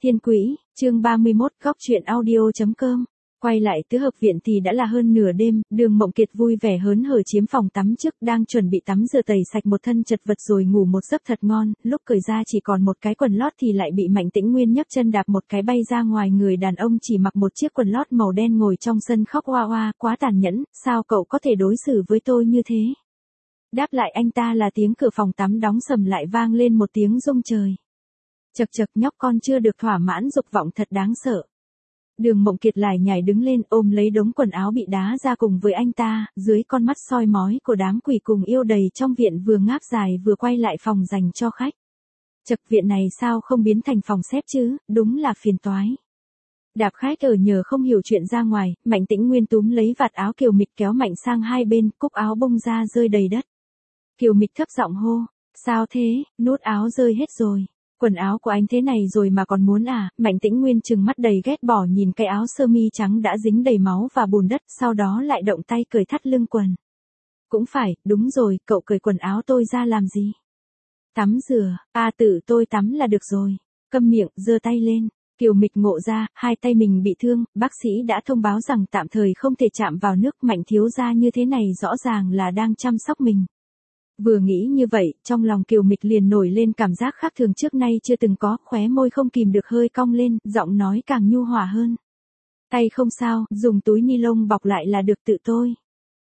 Thiên Quỹ, chương 31, góc truyện audio.com. Quay lại tứ hợp viện thì đã là hơn nửa đêm, Đường Mộng Kiệt vui vẻ hớn hở chiếm phòng tắm trước, đang chuẩn bị tắm rửa tẩy sạch một thân chật vật rồi ngủ một giấc thật ngon, lúc cởi ra chỉ còn một cái quần lót thì lại bị Mạnh Tĩnh Nguyên nhấc chân đạp một cái bay ra ngoài. Người đàn ông chỉ mặc một chiếc quần lót màu đen ngồi trong sân khóc oa oa, quá tàn nhẫn, sao cậu có thể đối xử với tôi như thế? Đáp lại anh ta là tiếng cửa phòng tắm đóng sầm lại vang lên một tiếng rung trời. Chậc chậc, nhóc con chưa được thỏa mãn dục vọng thật đáng sợ. Đường Mộng Kiệt lải nhải đứng lên ôm lấy đống quần áo bị đá ra cùng với anh ta, dưới con mắt soi mói của đám quỷ cùng yêu đầy trong viện vừa ngáp dài vừa quay lại phòng dành cho khách. Chậc, viện này sao không biến thành phòng xếp chứ, đúng là phiền toái. Đạp khách ở nhờ không hiểu chuyện ra ngoài, Mạnh Tĩnh Nguyên túm lấy vạt áo Kiều Mịch kéo mạnh sang hai bên, cúc áo bung ra rơi đầy đất. Kiều Mịch thấp giọng hô, sao thế, nút áo rơi hết rồi. Quần áo của anh thế này rồi mà còn muốn à? Mạnh Tĩnh Nguyên trừng mắt đầy ghét bỏ nhìn cái áo sơ mi trắng đã dính đầy máu và bùn đất, sau đó lại động tay cởi thắt lưng quần. Cũng phải, đúng rồi, cậu cởi quần áo tôi ra làm gì? Tắm rửa, tự tôi tắm là được rồi. Câm miệng, giơ tay lên. Kiều Mịch ngộ ra, hai tay mình bị thương, bác sĩ đã thông báo rằng tạm thời không thể chạm vào nước. Mạnh thiếu gia như thế này rõ ràng là đang chăm sóc mình. Vừa nghĩ như vậy, trong lòng Kiều Mịch liền nổi lên cảm giác khác thường trước nay chưa từng có, khóe môi không kìm được hơi cong lên, giọng nói càng nhu hòa hơn. Tay không sao, dùng túi ni lông bọc lại là được tự tôi.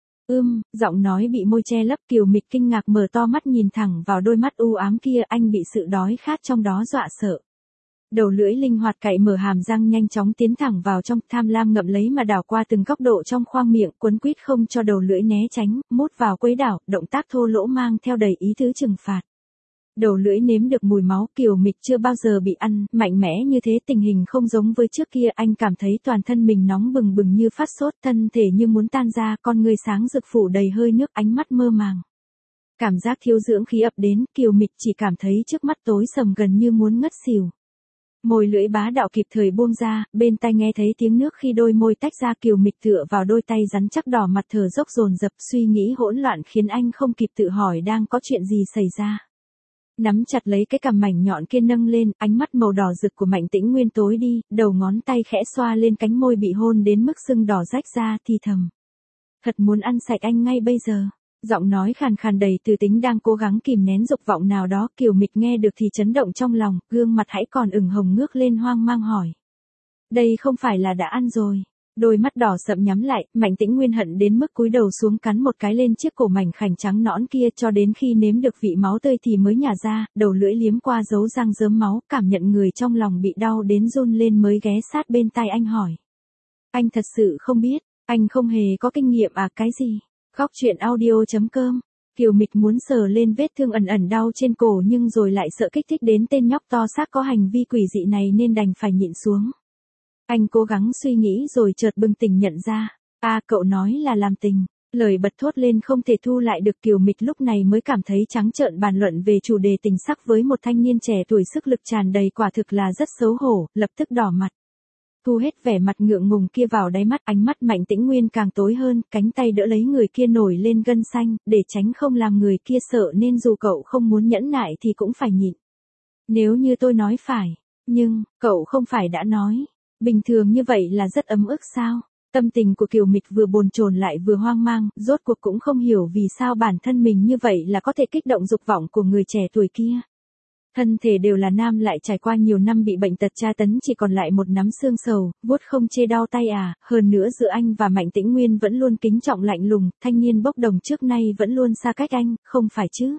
Giọng nói bị môi che lấp. Kiều Mịch kinh ngạc mở to mắt nhìn thẳng vào đôi mắt u ám kia, anh bị sự đói khát trong đó dọa sợ. Đầu lưỡi linh hoạt cạy mở hàm răng nhanh chóng tiến thẳng vào trong, tham lam ngậm lấy mà đảo qua từng góc độ trong khoang miệng, quấn quýt không cho đầu lưỡi né tránh, mút vào quấy đảo, động tác thô lỗ mang theo đầy ý tứ trừng phạt. Đầu lưỡi nếm được mùi máu, Kiều Mịch chưa bao giờ bị ăn, mạnh mẽ như thế, tình hình không giống với trước kia, anh cảm thấy toàn thân mình nóng bừng bừng như phát sốt, thân thể như muốn tan ra, con người sáng rực phủ đầy hơi nước, ánh mắt mơ màng. Cảm giác thiếu dưỡng khí ập đến, Kiều Mịch chỉ cảm thấy trước mắt tối sầm gần như muốn ngất xỉu. Môi lưỡi bá đạo kịp thời buông ra, bên tai nghe thấy tiếng nước khi đôi môi tách ra. Kiều Mịch tựa vào đôi tay rắn chắc đỏ mặt thở dốc dồn dập, suy nghĩ hỗn loạn khiến anh không kịp tự hỏi đang có chuyện gì xảy ra. Nắm chặt lấy cái cằm mảnh nhọn kia nâng lên, ánh mắt màu đỏ rực của Mạnh Tĩnh Nguyên tối đi, đầu ngón tay khẽ xoa lên cánh môi bị hôn đến mức sưng đỏ rách ra, thì thầm. Thật muốn ăn sạch anh ngay bây giờ. Giọng nói khàn khàn đầy từ tính đang cố gắng kìm nén dục vọng nào đó. Kiều Mịch nghe được thì chấn động trong lòng, gương mặt hãy còn ửng hồng ngước lên hoang mang hỏi. Đây không phải là đã ăn rồi. Đôi mắt đỏ sậm nhắm lại, Mạnh Tĩnh Nguyên hận đến mức cúi đầu xuống cắn một cái lên chiếc cổ mảnh khảnh trắng nõn kia, cho đến khi nếm được vị máu tươi thì mới nhả ra, đầu lưỡi liếm qua dấu răng rớm máu, cảm nhận người trong lòng bị đau đến run lên mới ghé sát bên tai anh hỏi. Anh thật sự không biết, anh không hề có kinh nghiệm à? Cái gì? Góc truyện audio.com. Kiều Mịch muốn sờ lên vết thương ẩn ẩn đau trên cổ nhưng rồi lại sợ kích thích đến tên nhóc to xác có hành vi quỷ dị này nên đành phải nhịn xuống. Anh cố gắng suy nghĩ rồi chợt bừng tỉnh nhận ra. Cậu nói là làm tình. Lời bật thốt lên không thể thu lại được. Kiều Mịch lúc này mới cảm thấy trắng trợn bàn luận về chủ đề tình sắc với một thanh niên trẻ tuổi sức lực tràn đầy quả thực là rất xấu hổ, lập tức đỏ mặt. Thu hết vẻ mặt ngượng ngùng kia vào đáy mắt, ánh mắt Mạnh Tĩnh Nguyên càng tối hơn, cánh tay đỡ lấy người kia nổi lên gân xanh, để tránh không làm người kia sợ nên dù cậu không muốn nhẫn nại thì cũng phải nhịn. Nếu như tôi nói phải, nhưng, cậu không phải đã nói, bình thường như vậy là rất ấm ức sao? Tâm tình của Kiều Mịch vừa bồn chồn lại vừa hoang mang, rốt cuộc cũng không hiểu vì sao bản thân mình như vậy là có thể kích động dục vọng của người trẻ tuổi kia. Thân thể đều là nam lại trải qua nhiều năm bị bệnh tật tra tấn chỉ còn lại một nắm xương sầu, vuốt không chê đau tay à, hơn nữa giữa anh và Mạnh Tĩnh Nguyên vẫn luôn kính trọng lạnh lùng, thanh niên bốc đồng trước nay vẫn luôn xa cách anh, không phải chứ?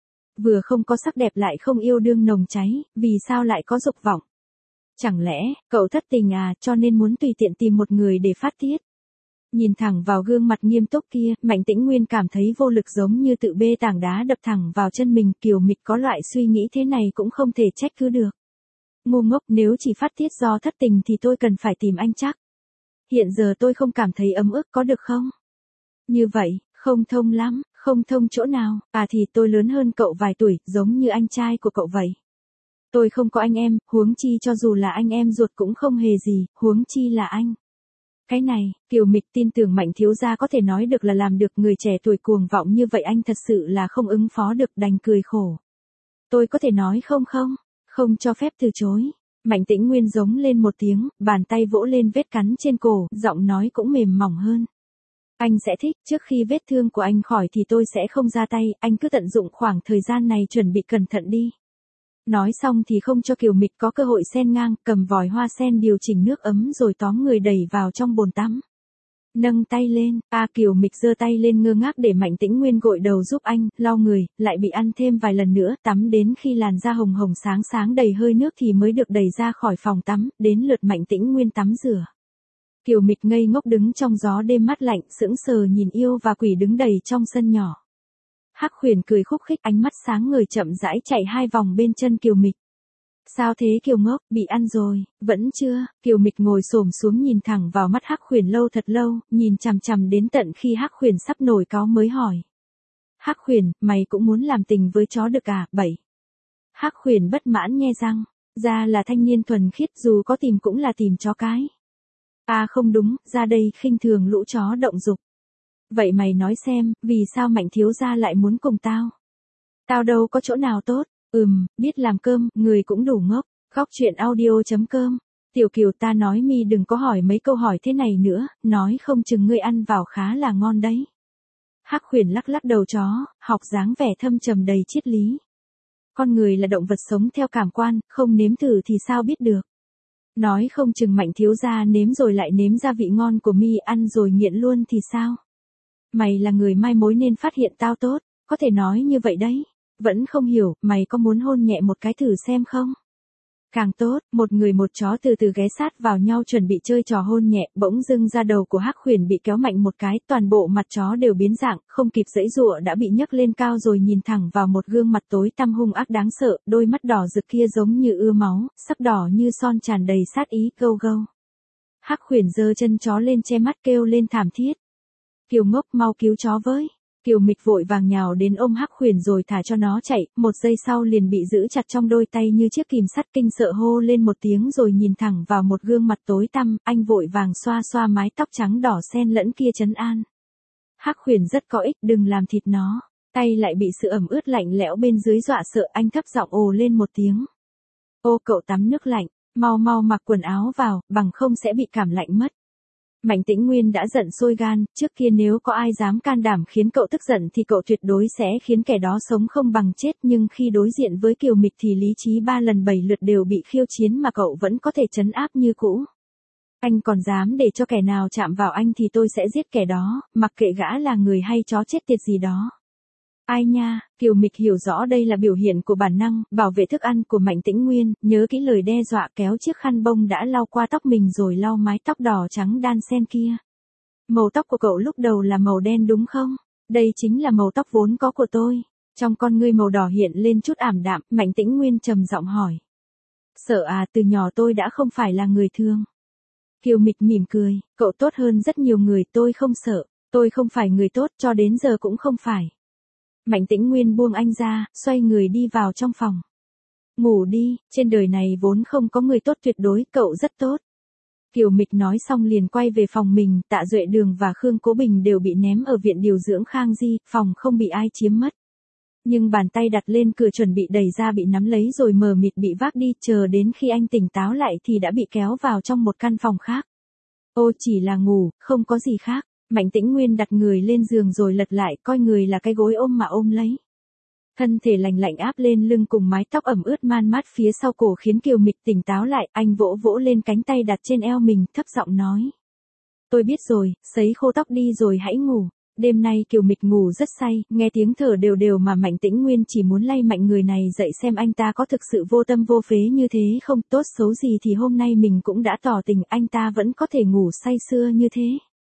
Vừa không có sắc đẹp lại không yêu đương nồng cháy, vì sao lại có dục vọng? Chẳng lẽ, cậu thất tình à, cho nên muốn tùy tiện tìm một người để phát tiết? Nhìn thẳng vào gương mặt nghiêm túc kia, Mạnh Tĩnh Nguyên cảm thấy vô lực giống như tự bê tảng đá đập thẳng vào chân mình. Kiều Mịch có loại suy nghĩ thế này cũng không thể trách cứ được. Ngu ngốc, nếu chỉ phát tiết do thất tình thì tôi cần phải tìm anh chắc. Hiện giờ tôi không cảm thấy ấm ức có được không? Như vậy, không thông lắm, không thông chỗ nào, thì tôi lớn hơn cậu vài tuổi, giống như anh trai của cậu vậy. Tôi không có anh em, huống chi cho dù là anh em ruột cũng không hề gì, huống chi là anh. Cái này, Kiều Mịch tin tưởng Mạnh thiếu gia có thể nói được là làm được, người trẻ tuổi cuồng vọng như vậy anh thật sự là không ứng phó được, đành cười khổ. Tôi có thể nói không? Không cho phép từ chối. Mạnh Tĩnh Nguyên giống lên một tiếng, bàn tay vỗ lên vết cắn trên cổ, giọng nói cũng mềm mỏng hơn. Anh sẽ thích, trước khi vết thương của anh khỏi thì tôi sẽ không ra tay, anh cứ tận dụng khoảng thời gian này chuẩn bị cẩn thận đi. Nói xong thì không cho Kiều Mịch có cơ hội xen ngang, cầm vòi hoa sen điều chỉnh nước ấm rồi tóm người đẩy vào trong bồn tắm. Nâng tay lên, Kiều Mịch giơ tay lên ngơ ngác để Mạnh Tĩnh Nguyên gội đầu giúp anh, lau người, lại bị ăn thêm vài lần nữa, tắm đến khi làn da hồng hồng sáng sáng đầy hơi nước thì mới được đẩy ra khỏi phòng tắm, đến lượt Mạnh Tĩnh Nguyên tắm rửa. Kiều Mịch ngây ngốc đứng trong gió đêm mát lạnh, sững sờ nhìn yêu và quỷ đứng đầy trong sân nhỏ. Hắc Huyền cười khúc khích, ánh mắt sáng ngời chậm rãi chạy 2 vòng bên chân Kiều Mịch. Sao thế Kiều ngốc, bị ăn rồi, vẫn chưa? Kiều Mịch ngồi xổm xuống nhìn thẳng vào mắt Hắc Huyền lâu thật lâu, nhìn chằm chằm đến tận khi Hắc Huyền sắp nổi cáu mới hỏi. Hắc Huyền, mày cũng muốn làm tình với chó được à? 7. Hắc Huyền bất mãn nhe răng, ra là thanh niên thuần khiết, dù có tìm cũng là tìm chó cái. Không đúng, ra đây khinh thường lũ chó động dục. Vậy mày nói xem, vì sao Mạnh thiếu gia lại muốn cùng tao? Tao đâu có chỗ nào tốt, biết làm cơm, người cũng đủ ngốc. Góc truyện audio.com. Tiểu Kiều, ta nói mi đừng có hỏi mấy câu hỏi thế này nữa, nói không chừng ngươi ăn vào khá là ngon đấy. Hắc Huyền lắc lắc đầu chó, học dáng vẻ thâm trầm đầy triết lý. Con người là động vật sống theo cảm quan, không nếm thử thì sao biết được. Nói không chừng Mạnh thiếu gia nếm rồi lại nếm ra vị ngon của mi, ăn rồi nghiện luôn thì sao? Mày là người mai mối nên phát hiện tao tốt, có thể nói như vậy đấy. Vẫn không hiểu, mày có muốn hôn nhẹ một cái thử xem không? Càng tốt, một người một chó từ từ ghé sát vào nhau chuẩn bị chơi trò hôn nhẹ, bỗng dưng ra đầu của Hắc Huyền bị kéo mạnh một cái, toàn bộ mặt chó đều biến dạng, không kịp giãy giụa đã bị nhấc lên cao rồi nhìn thẳng vào một gương mặt tối tăm hung ác đáng sợ, đôi mắt đỏ rực kia giống như ưa máu, sắc đỏ như son tràn đầy sát ý, gâu gâu. Hắc Huyền giơ chân chó lên che mắt kêu lên thảm thiết. Kiều ngốc, mau cứu chó với. Kiều Mịch vội vàng nhào đến ôm Hắc Huyền rồi thả cho nó chạy, một giây sau liền bị giữ chặt trong đôi tay như chiếc kìm sắt, kinh sợ hô lên một tiếng rồi nhìn thẳng vào một gương mặt tối tăm, anh vội vàng xoa xoa mái tóc trắng đỏ xen lẫn kia trấn an. Hắc Huyền rất có ích, đừng làm thịt nó, tay lại bị sự ẩm ướt lạnh lẽo bên dưới dọa sợ, anh thấp giọng ồ lên một tiếng. Ô cậu tắm nước lạnh, mau mau mặc quần áo vào, bằng không sẽ bị cảm lạnh mất. Mạnh Tĩnh Nguyên đã giận sôi gan, trước kia nếu có ai dám can đảm khiến cậu tức giận thì cậu tuyệt đối sẽ khiến kẻ đó sống không bằng chết, nhưng khi đối diện với Kiều Mịch thì lý trí 3 lần 7 lượt đều bị khiêu chiến mà cậu vẫn có thể trấn áp như cũ. Anh còn dám để cho kẻ nào chạm vào anh thì tôi sẽ giết kẻ đó, mặc kệ gã là người hay chó chết tiệt gì đó. Ai nha, Kiều Mịch hiểu rõ đây là biểu hiện của bản năng bảo vệ thức ăn của Mạnh Tĩnh Nguyên, nhớ kỹ lời đe dọa, kéo chiếc khăn bông đã lau qua tóc mình rồi lau mái tóc đỏ trắng đan xen kia. Màu tóc của cậu lúc đầu là màu đen đúng không? Đây chính là màu tóc vốn có của tôi. Trong con ngươi màu đỏ hiện lên chút ảm đạm, Mạnh Tĩnh Nguyên trầm giọng hỏi. Sợ à, từ nhỏ tôi đã không phải là người thường. Kiều Mịch mỉm cười, cậu tốt hơn rất nhiều người, tôi không sợ, tôi không phải người tốt, cho đến giờ cũng không phải. Mạnh Tĩnh Nguyên buông anh ra, xoay người đi vào trong phòng. Ngủ đi, trên đời này vốn không có người tốt tuyệt đối, cậu rất tốt. Kiều Mịch nói xong liền quay về phòng mình, Tạ Duệ Đường và Khương Cố Bình đều bị ném ở viện điều dưỡng Khang Di, phòng không bị ai chiếm mất. Nhưng bàn tay đặt lên cửa chuẩn bị đẩy ra bị nắm lấy rồi mờ mịt bị vác đi, chờ đến khi anh tỉnh táo lại thì đã bị kéo vào trong một căn phòng khác. Ô, chỉ là ngủ, không có gì khác. Mạnh Tĩnh Nguyên đặt người lên giường rồi lật lại, coi người là cái gối ôm mà ôm lấy. Thân thể lạnh lạnh áp lên lưng cùng mái tóc ẩm ướt man mát phía sau cổ khiến Kiều Mịch tỉnh táo lại, anh vỗ vỗ lên cánh tay đặt trên eo mình, thấp giọng nói. Tôi biết rồi, sấy khô tóc đi rồi hãy ngủ. Đêm nay Kiều Mịch ngủ rất say, nghe tiếng thở đều đều mà Mạnh Tĩnh Nguyên chỉ muốn lay mạnh người này dậy xem anh ta có thực sự vô tâm vô phế như thế không, tốt xấu gì thì hôm nay mình cũng đã tỏ tình, anh ta vẫn có thể ngủ say sưa như thế.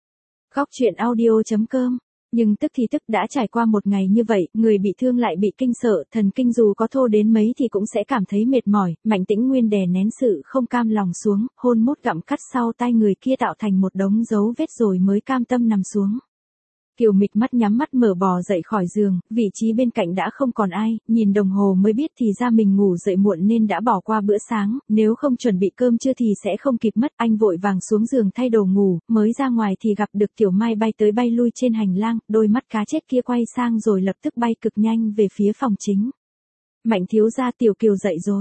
Góc truyện audio.com. Nhưng tức thì tức đã trải qua một ngày như vậy, người bị thương lại bị kinh sợ, thần kinh dù có thô đến mấy thì cũng sẽ cảm thấy mệt mỏi, Mạnh Tĩnh Nguyên đè nén sự không cam lòng xuống, hôn mút gặm cắt sau tai người kia tạo thành một đống dấu vết rồi mới cam tâm nằm xuống. Kiều Mịch mắt nhắm mắt mở bò dậy khỏi giường, vị trí bên cạnh đã không còn ai, nhìn đồng hồ mới biết thì ra mình ngủ dậy muộn nên đã bỏ qua bữa sáng, nếu không chuẩn bị cơm trưa thì sẽ không kịp mất, anh vội vàng xuống giường thay đồ ngủ, mới ra ngoài thì gặp được Tiểu Mai bay tới bay lui trên hành lang, đôi mắt cá chết kia quay sang rồi lập tức bay cực nhanh về phía phòng chính. Mạnh thiếu gia, Tiểu Kiều dậy rồi.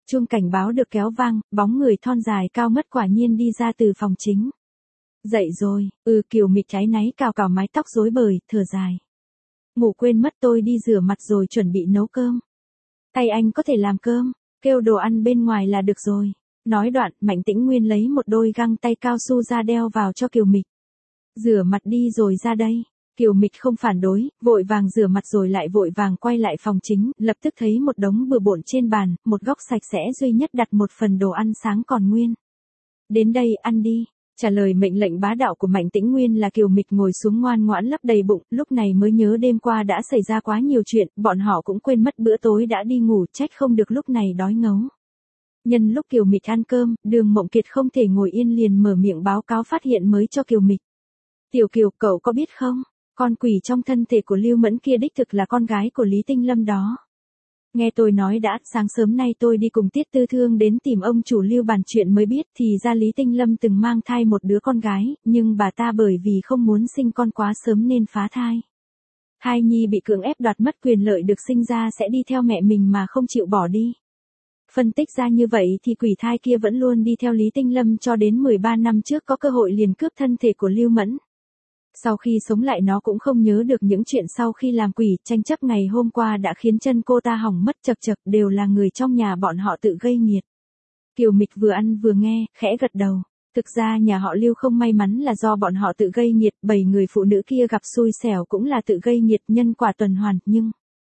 Chuông cảnh báo được kéo vang, bóng người thon dài cao ngất quả nhiên đi ra từ phòng chính. Dậy rồi, Kiều Mịch cháy náy cào cào mái tóc rối bời, thở dài. Ngủ quên mất, tôi đi rửa mặt rồi chuẩn bị nấu cơm. Tay anh có thể làm cơm, kêu đồ ăn bên ngoài là được rồi. Nói đoạn, Mạnh Tĩnh Nguyên lấy một đôi găng tay cao su ra đeo vào cho Kiều Mịch. Rửa mặt đi rồi ra đây. Kiều Mịch không phản đối, vội vàng rửa mặt rồi lại vội vàng quay lại phòng chính, lập tức thấy một đống bừa bộn trên bàn, một góc sạch sẽ duy nhất đặt một phần đồ ăn sáng còn nguyên. Đến đây ăn đi. Trả lời mệnh lệnh bá đạo của Mạnh Tĩnh Nguyên là Kiều Mịch ngồi xuống ngoan ngoãn lấp đầy bụng, lúc này mới nhớ đêm qua đã xảy ra quá nhiều chuyện, bọn họ cũng quên mất bữa tối đã đi ngủ, trách không được lúc này đói ngấu. Nhân lúc Kiều Mịch ăn cơm, Đường Mộng Kiệt không thể ngồi yên liền mở miệng báo cáo phát hiện mới cho Kiều Mịch. Tiểu Kiều, cậu có biết không, con quỷ trong thân thể của Lưu Mẫn kia đích thực là con gái của Lý Tinh Lâm đó. Nghe tôi nói đã, sáng sớm nay tôi đi cùng Tiết Tư Thương đến tìm ông chủ Lưu bàn chuyện mới biết thì ra Lý Tinh Lâm từng mang thai một đứa con gái, nhưng bà ta bởi vì không muốn sinh con quá sớm nên phá thai. Thai nhi bị cưỡng ép đoạt mất quyền lợi được sinh ra sẽ đi theo mẹ mình mà không chịu bỏ đi. Phân tích ra như vậy thì quỷ thai kia vẫn luôn đi theo Lý Tinh Lâm cho đến 13 năm trước có cơ hội liền cướp thân thể của Lưu Mẫn. Sau khi sống lại nó cũng không nhớ được những chuyện sau khi làm quỷ, tranh chấp ngày hôm qua đã khiến chân cô ta hỏng mất chập chập, đều là người trong nhà bọn họ tự gây nghiệt. Kiều Mịch vừa ăn vừa nghe, khẽ gật đầu. Thực ra nhà họ Lưu không may mắn là do bọn họ tự gây nghiệt, 7 người phụ nữ kia gặp xui xẻo cũng là tự gây nghiệt, nhân quả tuần hoàn, nhưng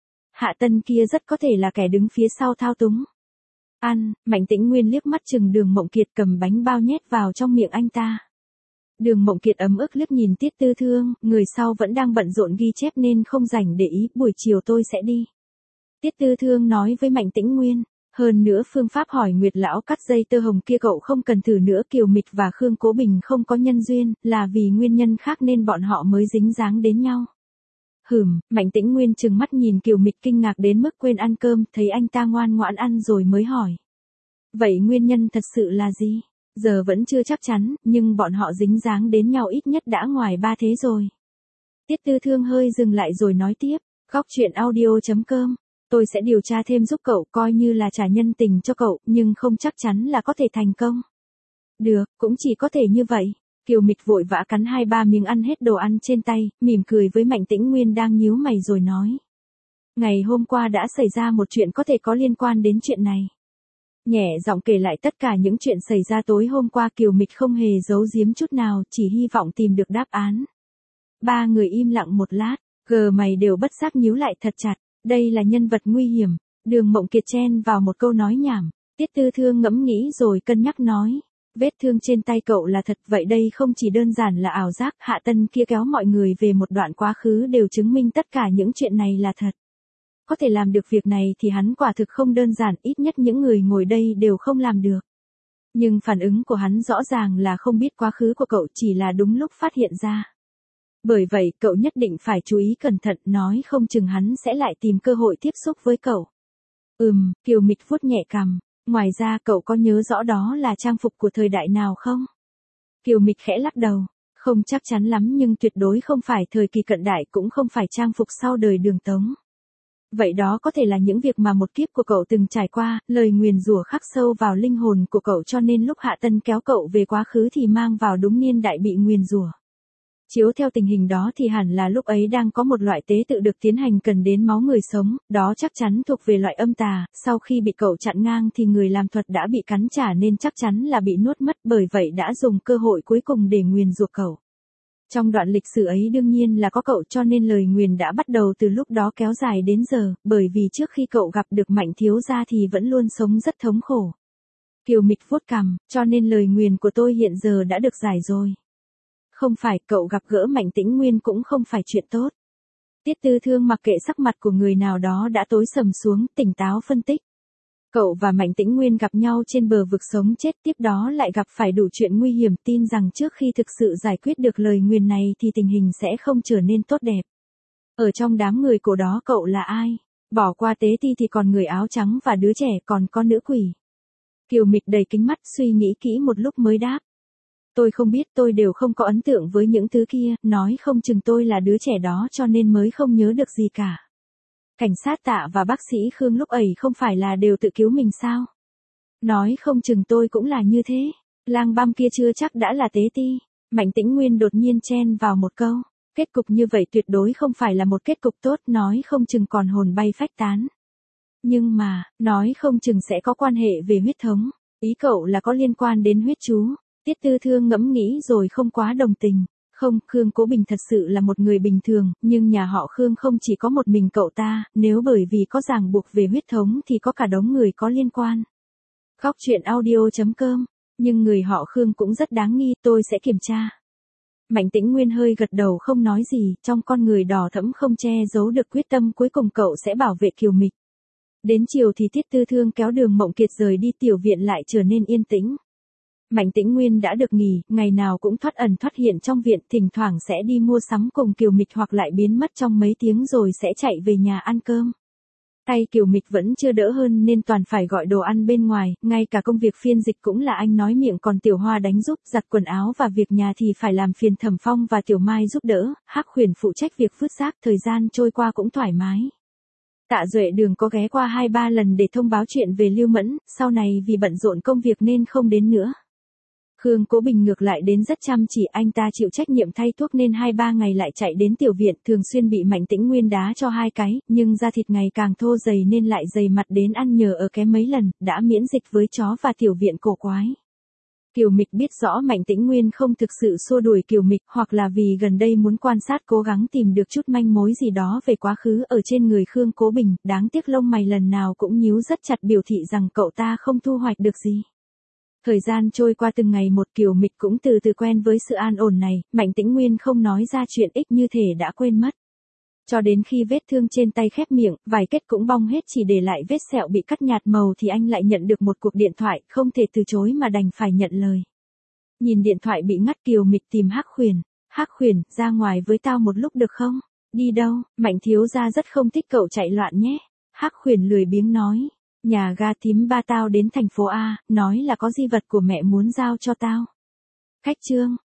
Hạ Tân kia rất có thể là kẻ đứng phía sau thao túng. Ăn, Mạnh Tĩnh Nguyên liếc mắt chừng Đường Mộng Kiệt cầm bánh bao nhét vào trong miệng anh ta. Đường Mộng Kiệt ấm ức liếc nhìn Tiết Tư Thương, người sau vẫn đang bận rộn ghi chép nên không rảnh để ý, buổi chiều tôi sẽ đi. Tiết Tư Thương nói với Mạnh Tĩnh Nguyên, hơn nữa phương pháp hỏi Nguyệt lão cắt dây tơ hồng kia cậu không cần thử nữa. Kiều Mịch và Khương Cố Bình không có nhân duyên, là vì nguyên nhân khác nên bọn họ mới dính dáng đến nhau. Mạnh Tĩnh Nguyên trừng mắt nhìn Kiều Mịch kinh ngạc đến mức quên ăn cơm, thấy anh ta ngoan ngoãn ăn rồi mới hỏi. Vậy nguyên nhân thật sự là gì? Giờ vẫn chưa chắc chắn, nhưng bọn họ dính dáng đến nhau ít nhất đã ngoài 3 thế rồi. Tiết Tư Thương hơi dừng lại rồi nói tiếp, góc chuyện audio.com, tôi sẽ điều tra thêm giúp cậu, coi như là trả nhân tình cho cậu, nhưng không chắc chắn là có thể thành công. Được, cũng chỉ có thể như vậy. Kiều Mịch vội vã cắn 2-3 miếng ăn hết đồ ăn trên tay, mỉm cười với Mạnh Tĩnh Nguyên đang nhíu mày rồi nói. Ngày hôm qua đã xảy ra một chuyện có thể có liên quan đến chuyện này. Nhẹ giọng kể lại tất cả những chuyện xảy ra tối hôm qua. Kiều Mịch không hề giấu giếm chút nào, chỉ hy vọng tìm được đáp án. Ba người im lặng một lát, gờ mày đều bất giác nhíu lại thật chặt, đây là nhân vật nguy hiểm. Đường Mộng Kiệt chen vào một câu nói nhảm, Tiết Tư Thương ngẫm nghĩ rồi cân nhắc nói. Vết thương trên tay cậu là thật, vậy đây không chỉ đơn giản là ảo giác. Hạ Tân kia kéo mọi người về một đoạn quá khứ đều chứng minh tất cả những chuyện này là thật. Có thể làm được việc này thì hắn quả thực không đơn giản, ít nhất những người ngồi đây đều không làm được. Nhưng phản ứng của hắn rõ ràng là không biết quá khứ của cậu, chỉ là đúng lúc phát hiện ra. Bởi vậy cậu nhất định phải chú ý cẩn thận, nói không chừng hắn sẽ lại tìm cơ hội tiếp xúc với cậu. Kiều Mịch vuốt nhẹ cằm, ngoài ra cậu có nhớ rõ đó là trang phục của thời đại nào không? Kiều Mịch khẽ lắc đầu, không chắc chắn lắm nhưng tuyệt đối không phải thời kỳ cận đại, cũng không phải trang phục sau đời Đường Tống. Vậy đó có thể là những việc mà một kiếp của cậu từng trải qua, lời nguyền rủa khắc sâu vào linh hồn của cậu cho nên lúc Hạ Tân kéo cậu về quá khứ thì mang vào đúng niên đại bị nguyền rủa. Chiếu theo tình hình đó thì hẳn là lúc ấy đang có một loại tế tự được tiến hành cần đến máu người sống, đó chắc chắn thuộc về loại âm tà, sau khi bị cậu chặn ngang thì người làm thuật đã bị cắn trả nên chắc chắn là bị nuốt mất, bởi vậy đã dùng cơ hội cuối cùng để nguyền rủa cậu. Trong đoạn lịch sử ấy đương nhiên là có cậu cho nên lời nguyền đã bắt đầu từ lúc đó kéo dài đến giờ, bởi vì trước khi cậu gặp được Mạnh thiếu gia thì vẫn luôn sống rất thống khổ. Kiều Mịch vuốt cằm, cho nên lời nguyền của tôi hiện giờ đã được giải rồi. Không phải, cậu gặp gỡ Mạnh Tĩnh Nguyên cũng không phải chuyện tốt. Tiết Tư Thương mặc kệ sắc mặt của người nào đó đã tối sầm xuống, tỉnh táo phân tích. Cậu và Mạnh Tĩnh Nguyên gặp nhau trên bờ vực sống chết, tiếp đó lại gặp phải đủ chuyện nguy hiểm, tin rằng trước khi thực sự giải quyết được lời nguyền này thì tình hình sẽ không trở nên tốt đẹp. Ở trong đám người cổ đó cậu là ai? Bỏ qua Tế Ti thì còn người áo trắng và đứa trẻ, còn có nữ quỷ. Kiều Mịch đầy kính mắt suy nghĩ kỹ một lúc mới đáp. Tôi không biết, tôi đều không có ấn tượng với những thứ kia, nói không chừng tôi là đứa trẻ đó cho nên mới không nhớ được gì cả. Cảnh sát Tạ và bác sĩ Khương lúc ấy không phải là đều tự cứu mình sao? Nói không chừng tôi cũng là như thế. Lang băm kia chưa chắc đã là tế ti. Mạnh Tĩnh Nguyên đột nhiên chen vào một câu. Kết cục như vậy tuyệt đối không phải là một kết cục tốt, nói không chừng còn hồn bay phách tán. Nhưng mà, nói không chừng sẽ có quan hệ về huyết thống. Ý cậu là có liên quan đến huyết chú. Tiết Tư Thương ngẫm nghĩ rồi không quá đồng tình. Không, Khương Cố Bình thật sự là một người bình thường, nhưng nhà họ Khương không chỉ có một mình cậu ta, nếu bởi vì có ràng buộc về huyết thống thì có cả đống người có liên quan. Góc truyện audio.com, nhưng người họ Khương cũng rất đáng nghi, tôi sẽ kiểm tra. Mạnh Tĩnh Nguyên hơi gật đầu không nói gì, trong con người đỏ thẫm không che giấu được quyết tâm cuối cùng cậu sẽ bảo vệ Kiều Mịch. Đến chiều thì Tiết Tư Thương kéo Đường Mộng Kiệt rời đi, tiểu viện lại trở nên yên tĩnh. Mạnh Tĩnh Nguyên đã được nghỉ, ngày nào cũng thoát ẩn thoát hiện trong viện, thỉnh thoảng sẽ đi mua sắm cùng Kiều Mịch hoặc lại biến mất trong mấy tiếng rồi sẽ chạy về nhà ăn cơm. Tay Kiều Mịch vẫn chưa đỡ hơn nên toàn phải gọi đồ ăn bên ngoài, ngay cả công việc phiên dịch cũng là anh nói miệng, còn Tiểu Hoa đánh giúp, giặt quần áo và việc nhà thì phải làm phiền Thẩm Phong và Tiểu Mai giúp đỡ, Hắc Huyền phụ trách việc vứt rác, thời gian trôi qua cũng thoải mái. Tạ Duệ Đường có ghé qua 2-3 lần để thông báo chuyện về Lưu Mẫn, sau này vì bận rộn công việc nên không đến nữa. Khương Cố Bình ngược lại đến rất chăm chỉ, anh ta chịu trách nhiệm thay thuốc nên 2-3 ngày lại chạy đến tiểu viện, thường xuyên bị Mạnh Tĩnh Nguyên đá cho 2 cái, nhưng da thịt ngày càng thô dày nên lại dày mặt đến ăn nhờ ở ké mấy lần, đã miễn dịch với chó và tiểu viện cổ quái. Kiều Mịch biết rõ Mạnh Tĩnh Nguyên không thực sự xua đuổi Kiều Mịch, hoặc là vì gần đây muốn quan sát cố gắng tìm được chút manh mối gì đó về quá khứ ở trên người Khương Cố Bình, đáng tiếc lông mày lần nào cũng nhíu rất chặt biểu thị rằng cậu ta không thu hoạch được gì. Thời gian trôi qua từng ngày một, Kiều Mịch cũng từ từ quen với sự an ổn này, Mạnh Tĩnh Nguyên không nói ra chuyện ích như thể đã quên mất. Cho đến khi vết thương trên tay khép miệng, vài kết cũng bong hết chỉ để lại vết sẹo bị cắt nhạt màu thì anh lại nhận được một cuộc điện thoại, không thể từ chối mà đành phải nhận lời. Nhìn điện thoại bị ngắt, Kiều Mịch tìm Hắc Huyền. Hắc Huyền, ra ngoài với tao một lúc được không? Đi đâu? Mạnh thiếu gia rất không thích cậu chạy loạn nhé. Hắc Huyền lười biếng nói. Nhà ga thím ba tao đến thành phố A, nói là có di vật của mẹ muốn giao cho tao. Khách trương,